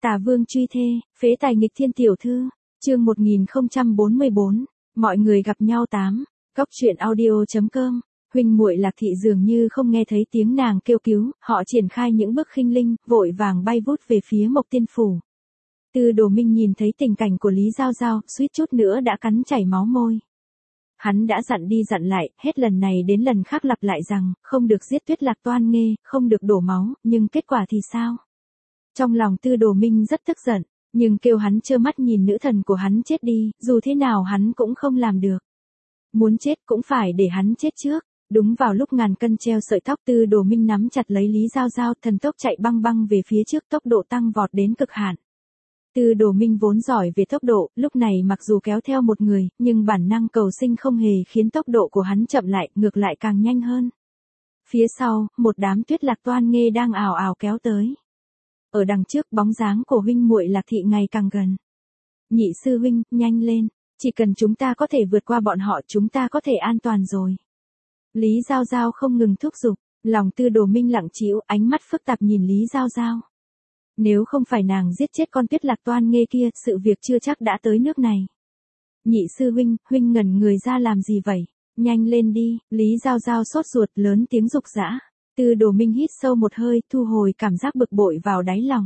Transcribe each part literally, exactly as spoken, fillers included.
Tả Vương truy thê, phế tài nghịch thiên tiểu thư, chương một nghìn không trăm bốn mươi bốn, mọi người gặp nhau tám, Cóc truyện audio.com, huynh muội Lạc Thị dường như không nghe thấy tiếng nàng kêu cứu, họ triển khai những bước khinh linh, vội vàng bay vút về phía Mộc Tiên Phủ. Tư Đồ Minh nhìn thấy tình cảnh của Lý Giao Giao, suýt chút nữa đã cắn chảy máu môi. Hắn đã dặn đi dặn lại, hết lần này đến lần khác lặp lại rằng, không được giết Tuyết Lạc Toan Nghê, không được đổ máu, nhưng kết quả thì sao? Trong lòng Tư Đồ Minh rất tức giận, nhưng kêu hắn trơ mắt nhìn nữ thần của hắn chết đi, dù thế nào hắn cũng không làm được. Muốn chết cũng phải để hắn chết trước. Đúng vào lúc ngàn cân treo sợi tóc, Tư Đồ Minh nắm chặt lấy Lý Giao Giao, thần tốc chạy băng băng về phía trước, tốc độ tăng vọt đến cực hạn. Tư Đồ Minh vốn giỏi về tốc độ, lúc này mặc dù kéo theo một người, nhưng bản năng cầu sinh không hề khiến tốc độ của hắn chậm lại, ngược lại càng nhanh hơn. Phía sau, một đám Tuyết Lạc Toan Nghê đang ào ào kéo tới. Ở đằng trước, bóng dáng của huynh muội Lạc Thị ngày càng gần. Nhị sư huynh, nhanh lên, chỉ cần chúng ta có thể vượt qua bọn họ, chúng ta có thể an toàn rồi. Lý Giao Giao không ngừng thúc giục, lòng Tư Đồ Minh lặng trĩu, ánh mắt phức tạp nhìn Lý Giao Giao. Nếu không phải nàng giết chết con Tuyết Lạc Toan Nghê kia, sự việc chưa chắc đã tới nước này. Nhị sư huynh, huynh ngẩn người ra làm gì vậy? Nhanh lên đi, Lý Giao Giao sốt ruột lớn tiếng giục giã. Tư Đồ Minh hít sâu một hơi, thu hồi cảm giác bực bội vào đáy lòng.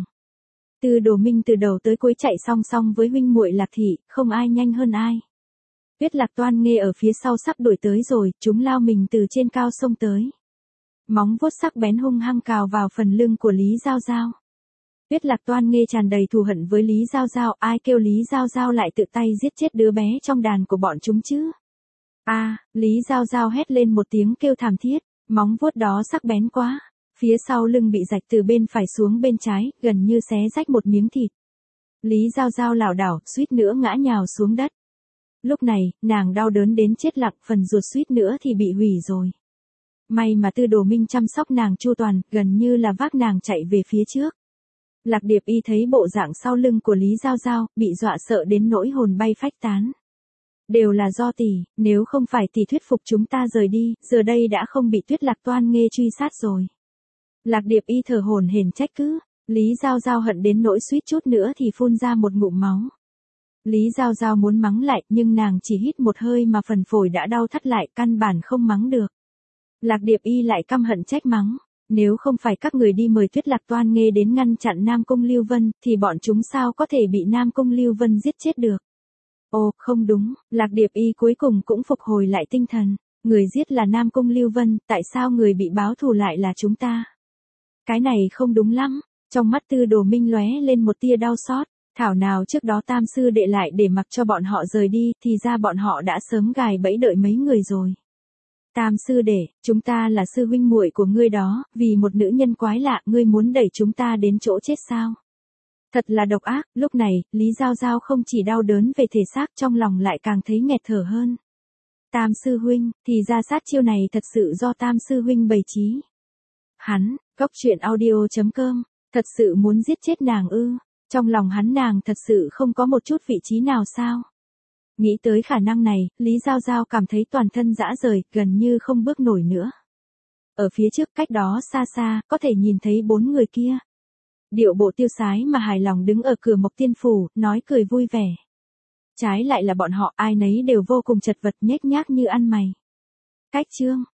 Tư Đồ Minh từ đầu tới cuối chạy song song với huynh muội Lạc Thị, không ai nhanh hơn ai. Tuyết Lạc Toan Nghê ở phía sau sắp đuổi tới rồi, chúng lao mình từ trên cao sông tới. Móng vuốt sắc bén hung hăng cào vào phần lưng của Lý Giao Giao. Tuyết Lạc Toan Nghê tràn đầy thù hận với Lý Giao Giao, ai kêu Lý Giao Giao lại tự tay giết chết đứa bé trong đàn của bọn chúng chứ? A, à, Lý Giao Giao hét lên một tiếng kêu thảm thiết, móng vuốt đó sắc bén quá. Phía sau lưng bị rạch từ bên phải xuống bên trái, gần như xé rách một miếng thịt. Lý Giao Giao lảo đảo, suýt nữa ngã nhào xuống đất. Lúc này, nàng đau đớn đến chết lặng, phần ruột suýt nữa thì bị hủy rồi. May mà Tư Đồ Minh chăm sóc nàng chu toàn, gần như là vác nàng chạy về phía trước. Lạc Điệp Y thấy bộ dạng sau lưng của Lý Giao Giao, bị dọa sợ đến nỗi hồn bay phách tán. Đều là do tỷ, nếu không phải tỷ thuyết phục chúng ta rời đi, giờ đây đã không bị Tuyết Lạc Toan Nghê truy sát rồi. Lạc Điệp Y thở hổn hển trách cứ, Lý Giao Giao hận đến nỗi suýt chút nữa thì phun ra một ngụm máu. Lý Giao Giao muốn mắng lại, nhưng nàng chỉ hít một hơi mà phần phổi đã đau thắt lại, căn bản không mắng được. Lạc Điệp Y lại căm hận trách mắng, nếu không phải các người đi mời Tuyết Lạc Toan Nghê đến ngăn chặn Nam Cung Lưu Vân, thì bọn chúng sao có thể bị Nam Cung Lưu Vân giết chết được. Ồ, không đúng, Lạc Điệp Y cuối cùng cũng phục hồi lại tinh thần, người giết là Nam Cung Lưu Vân, tại sao người bị báo thù lại là chúng ta? Cái này không đúng lắm, trong mắt Tư Đồ Minh lóe lên một tia đau xót. Thảo nào trước đó Tam sư đệ lại để mặc cho bọn họ rời đi, thì ra bọn họ đã sớm gài bẫy đợi mấy người rồi. Tam sư đệ, chúng ta là sư huynh muội của ngươi đó, vì một nữ nhân quái lạ, ngươi muốn đẩy chúng ta đến chỗ chết sao? Thật là độc ác, lúc này, Lý Giao Giao không chỉ đau đớn về thể xác, trong lòng lại càng thấy nghẹt thở hơn. Tam sư huynh, thì ra sát chiêu này thật sự do Tam sư huynh bày trí. Hắn, Cóc truyện audio.com, thật sự muốn giết chết nàng ư? Trong lòng hắn nàng thật sự không có một chút vị trí nào sao? Nghĩ tới khả năng này, Lý Giao Giao cảm thấy toàn thân rã rời, gần như không bước nổi nữa. Ở phía trước cách đó xa xa, có thể nhìn thấy bốn người kia. Điệu bộ tiêu sái mà hài lòng đứng ở cửa Mộc Tiên Phủ, nói cười vui vẻ. Trái lại là bọn họ, ai nấy đều vô cùng chật vật nhếch nhác như ăn mày. Cách chương,